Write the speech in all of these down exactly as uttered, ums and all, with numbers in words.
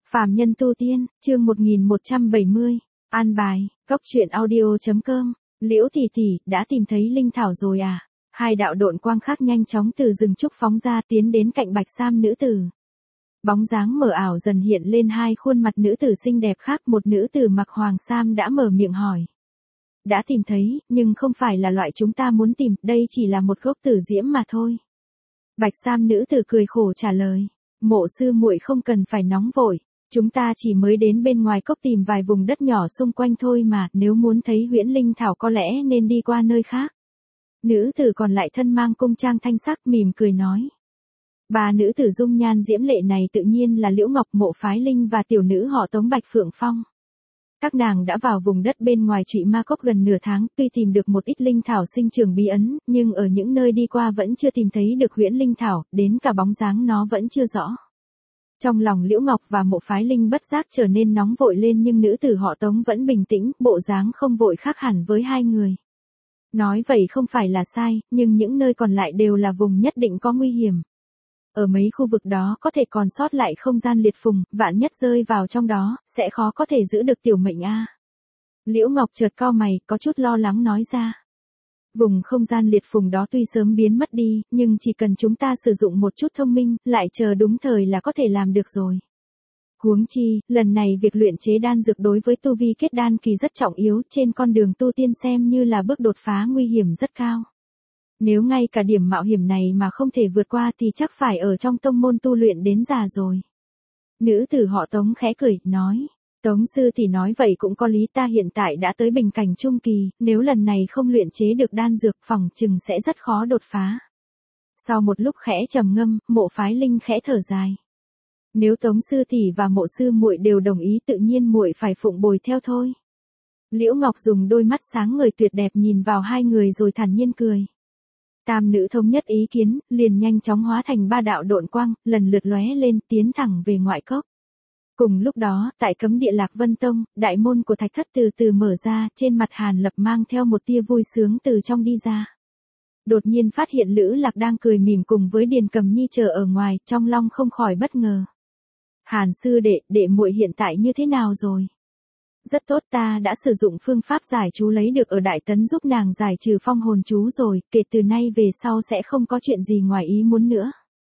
Phàm nhân tu tiên, chương một nghìn một trăm bảy mươi. An bài, cốc truyện audio.com. Liễu tỷ tỷ, đã tìm thấy linh thảo rồi à? Hai đạo độn quang khác nhanh chóng từ rừng trúc phóng ra tiến đến cạnh bạch sam nữ tử. Bóng dáng mờ ảo dần hiện lên hai khuôn mặt nữ tử xinh đẹp khác, một nữ tử mặc hoàng sam đã mở miệng hỏi. Đã tìm thấy, nhưng không phải là loại chúng ta muốn tìm, đây chỉ là một gốc tử diễm mà thôi. Bạch sam nữ tử cười khổ trả lời. Mộ sư muội không cần phải nóng vội. Chúng ta chỉ mới đến bên ngoài cốc tìm vài vùng đất nhỏ xung quanh thôi mà, nếu muốn thấy huyễn linh thảo có lẽ nên đi qua nơi khác. Nữ tử còn lại thân mang cung trang thanh sắc mỉm cười nói. Ba nữ tử dung nhan diễm lệ này tự nhiên là Liễu Ngọc, Mộ Phái Linh và tiểu nữ họ Tống Bạch Phượng Phong. Các nàng đã vào vùng đất bên ngoài Trụy Ma Cốc gần nửa tháng, tuy tìm được một ít linh thảo sinh trưởng bí ẩn, nhưng ở những nơi đi qua vẫn chưa tìm thấy được huyễn linh thảo, đến cả bóng dáng nó vẫn chưa rõ. Trong lòng Liễu Ngọc và Mộ Phái Linh bất giác trở nên nóng vội lên, nhưng nữ tử họ Tống vẫn bình tĩnh, bộ dáng không vội khác hẳn với hai người. Nói vậy không phải là sai, nhưng những nơi còn lại đều là vùng nhất định có nguy hiểm. Ở mấy khu vực đó có thể còn sót lại không gian liệt phùng, vạn nhất rơi vào trong đó, sẽ khó có thể giữ được tiểu mệnh a. Liễu Ngọc chợt cau mày, có chút lo lắng nói ra. Vùng không gian liệt phùng đó tuy sớm biến mất đi, nhưng chỉ cần chúng ta sử dụng một chút thông minh, lại chờ đúng thời là có thể làm được rồi. Huống chi, lần này việc luyện chế đan dược đối với tu vi kết đan kỳ rất trọng yếu, trên con đường tu tiên xem như là bước đột phá nguy hiểm rất cao. Nếu ngay cả điểm mạo hiểm này mà không thể vượt qua thì chắc phải ở trong tông môn tu luyện đến già rồi. Nữ tử họ Tống khẽ cười, nói. Tống sư thì nói vậy cũng có lý, ta hiện tại đã tới bình cảnh trung kỳ, nếu lần này không luyện chế được đan dược phòng chừng sẽ rất khó đột phá. Sau một lúc khẽ trầm ngâm, Mộ Phái Linh khẽ thở dài. Nếu Tống sư tỷ và Mộ sư muội đều đồng ý tự nhiên muội phải phụng bồi theo thôi. Liễu Ngọc dùng đôi mắt sáng ngời tuyệt đẹp nhìn vào hai người rồi thản nhiên cười. Tam nữ thống nhất ý kiến, liền nhanh chóng hóa thành ba đạo độn quang, lần lượt lóe lên tiến thẳng về ngoại cốc. Cùng lúc đó, tại cấm địa Lạc Vân Tông, đại môn của thạch thất từ từ mở ra, trên mặt Hàn Lập mang theo một tia vui sướng từ trong đi ra. Đột nhiên phát hiện Lữ Lạc đang cười mỉm cùng với Điền Cầm Nhi chờ ở ngoài, trong lòng không khỏi bất ngờ. Hàn sư đệ, đệ muội hiện tại như thế nào rồi? Rất tốt, ta đã sử dụng phương pháp giải chú lấy được ở Đại Tấn giúp nàng giải trừ phong hồn chú rồi, kể từ nay về sau sẽ không có chuyện gì ngoài ý muốn nữa.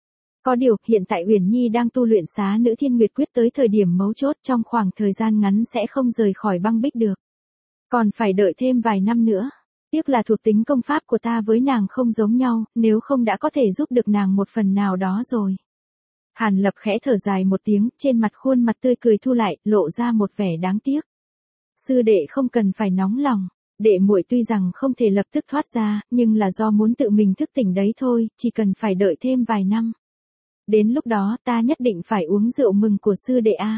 Có điều, hiện tại Uyển Nhi đang tu luyện Xá Nữ Thiên Nguyệt Quyết tới thời điểm mấu chốt, trong khoảng thời gian ngắn sẽ không rời khỏi băng bích được. Còn phải đợi thêm vài năm nữa. Tiếc là thuộc tính công pháp của ta với nàng không giống nhau, nếu không đã có thể giúp được nàng một phần nào đó rồi. Hàn Lập khẽ thở dài một tiếng, trên mặt khuôn mặt tươi cười thu lại, lộ ra một vẻ đáng tiếc. Sư đệ không cần phải nóng lòng, đệ muội tuy rằng không thể lập tức thoát ra, nhưng là do muốn tự mình thức tỉnh đấy thôi, chỉ cần phải đợi thêm vài năm. Đến lúc đó ta nhất định phải uống rượu mừng của sư đệ a.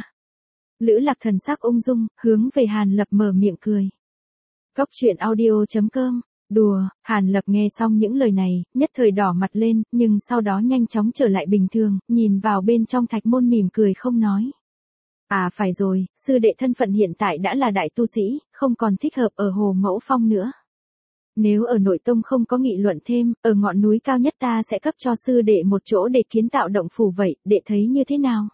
Lữ Lạc thần sắc ung dung, hướng về Hàn Lập mở miệng cười. Cốc truyện audio.com. Đùa, Hàn Lập nghe xong những lời này, nhất thời đỏ mặt lên, nhưng sau đó nhanh chóng trở lại bình thường, nhìn vào bên trong thạch môn mỉm cười không nói. À phải rồi, sư đệ thân phận hiện tại đã là đại tu sĩ, không còn thích hợp ở Hồ Mẫu Phong nữa. Nếu ở nội tông không có nghị luận thêm, ở ngọn núi cao nhất ta sẽ cấp cho sư đệ một chỗ để kiến tạo động phủ vậy, đệ thấy như thế nào?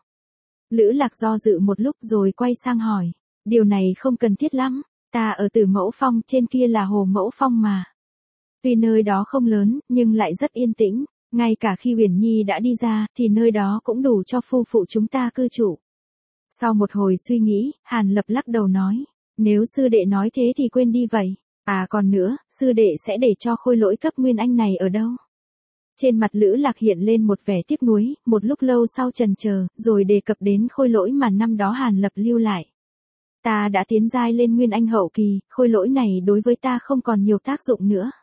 Lữ Lạc do dự một lúc rồi quay sang hỏi. Điều này không cần thiết lắm, ta ở Tử Mẫu Phong, trên kia là Hồ Mẫu Phong mà. Tuy nơi đó không lớn, nhưng lại rất yên tĩnh, ngay cả khi Uyển Nhi đã đi ra, thì nơi đó cũng đủ cho phu phụ chúng ta cư trụ. Sau một hồi suy nghĩ, Hàn Lập lắc đầu nói, nếu sư đệ nói thế thì quên đi vậy. À còn nữa, sư đệ sẽ để cho khôi lỗi cấp nguyên anh này ở đâu? Trên mặt Lữ Lạc hiện lên một vẻ tiếc nuối, một lúc lâu sau chần chờ, rồi đề cập đến khôi lỗi mà năm đó Hàn Lập lưu lại. Ta đã tiến giai lên nguyên anh hậu kỳ, khôi lỗi này đối với ta không còn nhiều tác dụng nữa.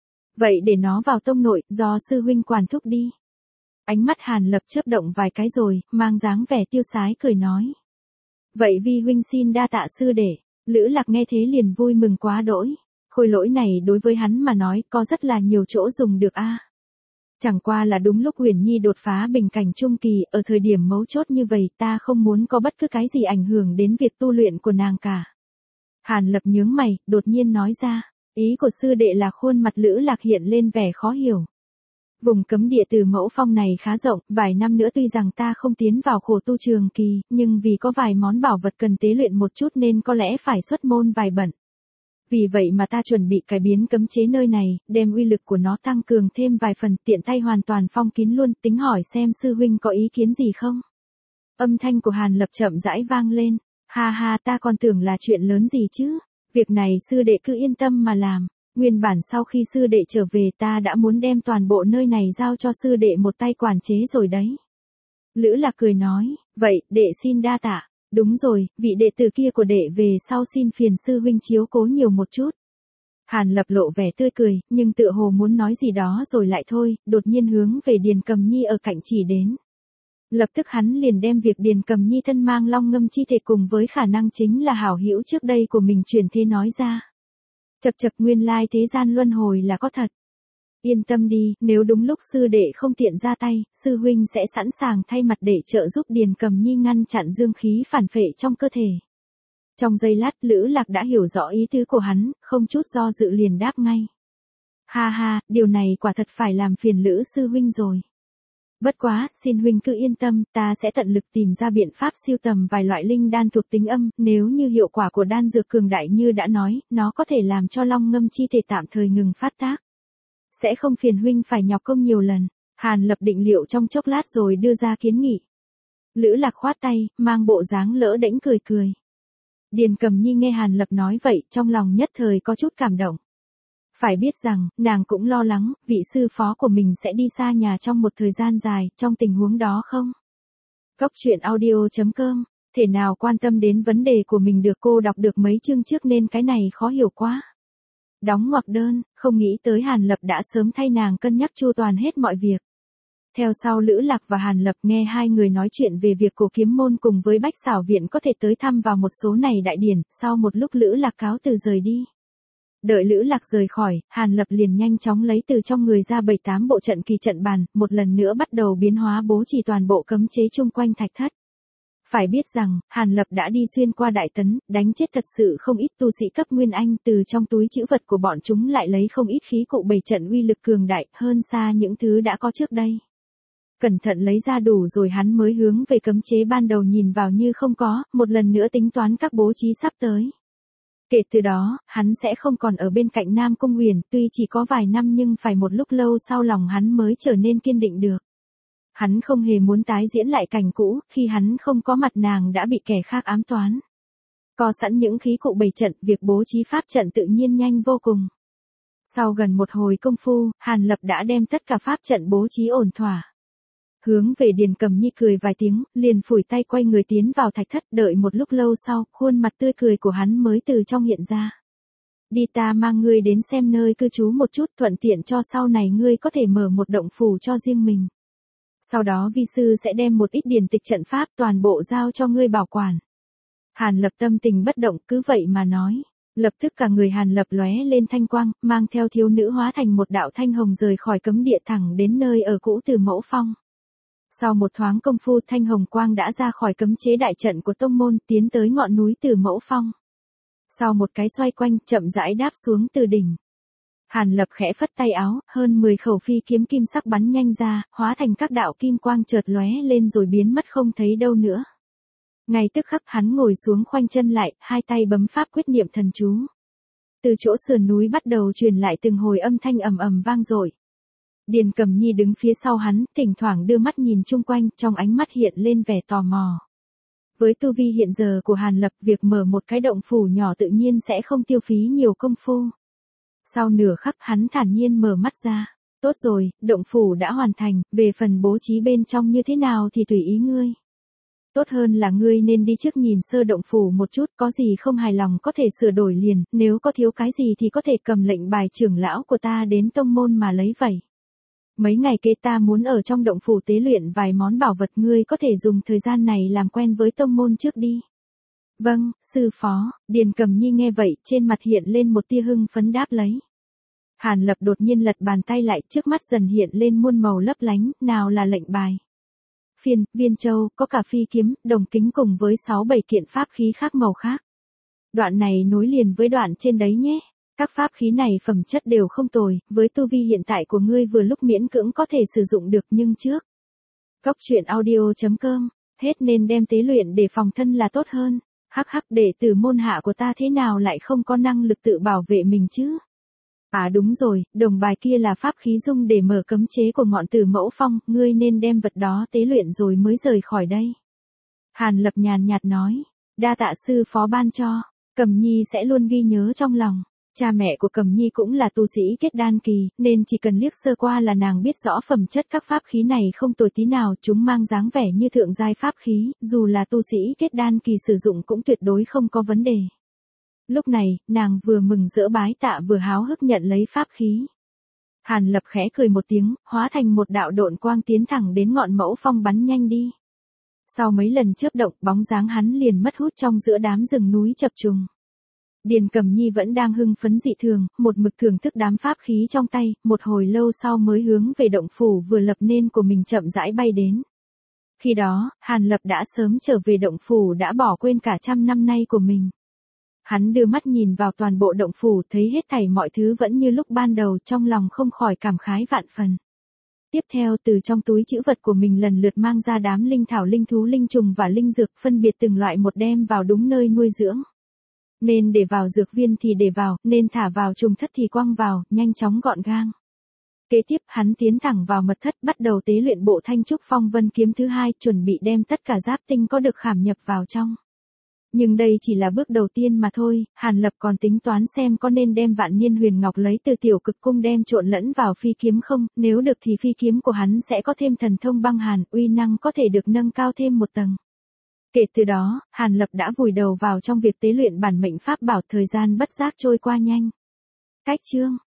Vậy để nó vào tông nội, do sư huynh quản thúc đi. Ánh mắt Hàn Lập chớp động vài cái rồi, mang dáng vẻ tiêu sái cười nói. Vậy vi huynh xin đa tạ sư đệ. Lữ Lạc nghe thế liền vui mừng quá đỗi. Khôi lỗi này đối với hắn mà nói có rất là nhiều chỗ dùng được a. Chẳng qua là đúng lúc Uyển Nhi đột phá bình cảnh trung kỳ, ở thời điểm mấu chốt như vậy ta không muốn có bất cứ cái gì ảnh hưởng đến việc tu luyện của nàng cả. Hàn Lập nhướng mày, đột nhiên nói ra, ý của sư đệ là khuôn mặt Lữ Lạc hiện lên vẻ khó hiểu. Vùng cấm địa Từ Mẫu Phong này khá rộng, vài năm nữa tuy rằng ta không tiến vào khổ tu trường kỳ, nhưng vì có vài món bảo vật cần tế luyện một chút nên có lẽ phải xuất môn vài bận. Vì vậy mà ta chuẩn bị cải biến cấm chế nơi này, đem uy lực của nó tăng cường thêm vài phần, tiện tay hoàn toàn phong kín luôn, tính hỏi xem sư huynh có ý kiến gì không? Âm thanh của Hàn Lập chậm rãi vang lên, ha ha, ta còn tưởng là chuyện lớn gì chứ, việc này sư đệ cứ yên tâm mà làm. Nguyên bản sau khi sư đệ trở về ta đã muốn đem toàn bộ nơi này giao cho sư đệ một tay quản chế rồi đấy. Lữ Lạc cười nói, vậy, đệ xin đa tạ. Đúng rồi, vị đệ tử kia của đệ về sau xin phiền sư huynh chiếu cố nhiều một chút. Hàn Lập lộ vẻ tươi cười, nhưng tựa hồ muốn nói gì đó rồi lại thôi, đột nhiên hướng về Điền Cầm Nhi ở cạnh chỉ đến. Lập tức hắn liền đem việc Điền Cầm Nhi thân mang long ngâm chi thể cùng với khả năng chính là hảo hữu trước đây của mình chuyển thế nói ra. Chật chật, nguyên lai thế gian luân hồi là có thật. Yên tâm đi, nếu đúng lúc sư đệ không tiện ra tay, sư huynh sẽ sẵn sàng thay mặt để trợ giúp Điền Cầm Nhi ngăn chặn dương khí phản phệ trong cơ thể. Trong giây lát Lữ Lạc đã hiểu rõ ý tứ của hắn, không chút do dự liền đáp ngay. Ha ha, điều này quả thật phải làm phiền Lữ sư huynh rồi. Bất quá, xin huynh cứ yên tâm, ta sẽ tận lực tìm ra biện pháp siêu tầm vài loại linh đan thuộc tính âm, nếu như hiệu quả của đan dược cường đại như đã nói, nó có thể làm cho long ngâm chi thể tạm thời ngừng phát tác. Sẽ không phiền huynh phải nhọc công nhiều lần. Hàn Lập định liệu trong chốc lát rồi đưa ra kiến nghị. Lữ Lạc khoát tay, mang bộ dáng lỡ đễnh cười cười. Điền Cầm Nhi nghe Hàn Lập nói vậy, trong lòng nhất thời có chút cảm động. Phải biết rằng, nàng cũng lo lắng, vị sư phó của mình sẽ đi xa nhà trong một thời gian dài, trong tình huống đó không? Cốc truyện audio chấm com, thể nào quan tâm đến vấn đề của mình được, cô đọc được mấy chương trước nên cái này khó hiểu quá. Đóng ngoặc đơn, không nghĩ tới Hàn Lập đã sớm thay nàng cân nhắc chu toàn hết mọi việc. Theo sau Lữ Lạc và Hàn Lập nghe hai người nói chuyện về việc Cổ Kiếm Môn cùng với Bách Xảo Viện có thể tới thăm vào một số này đại điển, sau một lúc Lữ Lạc cáo từ rời đi. Đợi Lữ Lạc rời khỏi, Hàn Lập liền nhanh chóng lấy từ trong người ra bảy tám bộ trận kỳ trận bàn, một lần nữa bắt đầu biến hóa bố trì toàn bộ cấm chế chung quanh thạch thất. Phải biết rằng, Hàn Lập đã đi xuyên qua Đại Tấn, đánh chết thật sự không ít tu sĩ cấp Nguyên Anh, từ trong túi trữ vật của bọn chúng lại lấy không ít khí cụ bảy trận uy lực cường đại, hơn xa những thứ đã có trước đây. Cẩn thận lấy ra đủ rồi hắn mới hướng về cấm chế ban đầu nhìn vào như không có, một lần nữa tính toán các bố trí sắp tới. Kể từ đó, hắn sẽ không còn ở bên cạnh Nam Cung Huyền, tuy chỉ có vài năm nhưng phải một lúc lâu sau lòng hắn mới trở nên kiên định được. Hắn không hề muốn tái diễn lại cảnh cũ, khi hắn không có mặt nàng đã bị kẻ khác ám toán. Có sẵn những khí cụ bảy trận, việc bố trí pháp trận tự nhiên nhanh vô cùng. Sau gần một hồi công phu, Hàn Lập đã đem tất cả pháp trận bố trí ổn thỏa. Hướng về Điền Cầm Nhi cười vài tiếng, liền phủi tay quay người tiến vào thạch thất, đợi một lúc lâu sau, khuôn mặt tươi cười của hắn mới từ trong hiện ra. Đi, ta mang ngươi đến xem nơi cư trú một chút, thuận tiện cho sau này ngươi có thể mở một động phủ cho riêng mình. Sau đó vi sư sẽ đem một ít điển tịch trận pháp toàn bộ giao cho ngươi bảo quản. Hàn Lập tâm tình bất động, cứ vậy mà nói. Lập tức cả người Hàn Lập lóe lên thanh quang, mang theo thiếu nữ hóa thành một đạo thanh hồng rời khỏi cấm địa thẳng đến nơi ở cũ Từ Mẫu Phong. Sau một thoáng công phu, thanh hồng quang đã ra khỏi cấm chế đại trận của tông môn, tiến tới ngọn núi Từ Mẫu Phong. Sau một cái xoay quanh, chậm rãi đáp xuống từ đỉnh. Hàn Lập khẽ phất tay áo, hơn mười khẩu phi kiếm kim sắc bắn nhanh ra, hóa thành các đạo kim quang chợt lóe lên rồi biến mất không thấy đâu nữa. Ngay tức khắc hắn ngồi xuống khoanh chân lại, hai tay bấm pháp quyết niệm thần chú. Từ chỗ sườn núi bắt đầu truyền lại từng hồi âm thanh ầm ầm vang dội. Điền Cầm Nhi đứng phía sau hắn, thỉnh thoảng đưa mắt nhìn chung quanh, trong ánh mắt hiện lên vẻ tò mò. Với tu vi hiện giờ của Hàn Lập, việc mở một cái động phủ nhỏ tự nhiên sẽ không tiêu phí nhiều công phu. Sau nửa khắc hắn thản nhiên mở mắt ra. Tốt rồi, động phủ đã hoàn thành, về phần bố trí bên trong như thế nào thì tùy ý ngươi. Tốt hơn là ngươi nên đi trước nhìn sơ động phủ một chút, có gì không hài lòng có thể sửa đổi liền, nếu có thiếu cái gì thì có thể cầm lệnh bài trưởng lão của ta đến tông môn mà lấy vậy. Mấy ngày kế ta muốn ở trong động phủ tế luyện vài món bảo vật, ngươi có thể dùng thời gian này làm quen với tông môn trước đi. Vâng, sư phó. Điền Cầm Nhi nghe vậy, trên mặt hiện lên một tia hưng phấn đáp lấy. Hàn Lập đột nhiên lật bàn tay lại, trước mắt dần hiện lên muôn màu lấp lánh, nào là lệnh bài, phiên, viên châu, có cả phi kiếm, đồng kính cùng với sáu bảy kiện pháp khí khác màu khác. Đoạn này nối liền với đoạn trên đấy nhé. Các pháp khí này phẩm chất đều không tồi, với tu vi hiện tại của ngươi vừa lúc miễn cưỡng có thể sử dụng được nhưng trước. Cốc truyện audio.com, hết nên đem tế luyện để phòng thân là tốt hơn. Hắc hắc, đệ tử môn hạ của ta thế nào lại không có năng lực tự bảo vệ mình chứ? À đúng rồi, đồng bài kia là pháp khí dung để mở cấm chế của ngọn Tử Mẫu Phong, ngươi nên đem vật đó tế luyện rồi mới rời khỏi đây. Hàn Lập nhàn nhạt nói, đa tạ sư phó ban cho, Cẩm Nhi sẽ luôn ghi nhớ trong lòng. Cha mẹ của Cẩm Nhi cũng là tu sĩ kết đan kỳ, nên chỉ cần liếc sơ qua là nàng biết rõ phẩm chất các pháp khí này không tồi tí nào, chúng mang dáng vẻ như thượng giai pháp khí, dù là tu sĩ kết đan kỳ sử dụng cũng tuyệt đối không có vấn đề. Lúc này, nàng vừa mừng rỡ bái tạ vừa háo hức nhận lấy pháp khí. Hàn Lập khẽ cười một tiếng, hóa thành một đạo độn quang tiến thẳng đến ngọn Mẫu Phong bắn nhanh đi. Sau mấy lần chớp động, bóng dáng hắn liền mất hút trong giữa đám rừng núi chập trùng. Điền Cẩm Nhi vẫn đang hưng phấn dị thường, một mực thưởng thức đám pháp khí trong tay, một hồi lâu sau mới hướng về động phủ vừa lập nên của mình chậm rãi bay đến. Khi đó, Hàn Lập đã sớm trở về động phủ đã bỏ quên cả trăm năm nay của mình. Hắn đưa mắt nhìn vào toàn bộ động phủ thấy hết thảy mọi thứ vẫn như lúc ban đầu, trong lòng không khỏi cảm khái vạn phần. Tiếp theo từ trong túi trữ vật của mình lần lượt mang ra đám linh thảo linh thú linh trùng và linh dược phân biệt từng loại một đem vào đúng nơi nuôi dưỡng. Nên để vào dược viên thì để vào, nên thả vào trùng thất thì quăng vào, nhanh chóng gọn gàng. Kế tiếp hắn tiến thẳng vào mật thất bắt đầu tế luyện bộ Thanh Trúc Phong Vân kiếm thứ hai, chuẩn bị đem tất cả giáp tinh có được khảm nhập vào trong. Nhưng đây chỉ là bước đầu tiên mà thôi, Hàn Lập còn tính toán xem có nên đem Vạn Niên Huyền Ngọc lấy từ Tiểu Cực Cung đem trộn lẫn vào phi kiếm không, nếu được thì phi kiếm của hắn sẽ có thêm thần thông băng hàn, uy năng có thể được nâng cao thêm một tầng. Kể từ đó, Hàn Lập đã vùi đầu vào trong việc tế luyện bản mệnh pháp bảo, thời gian bất giác trôi qua nhanh. Cách chương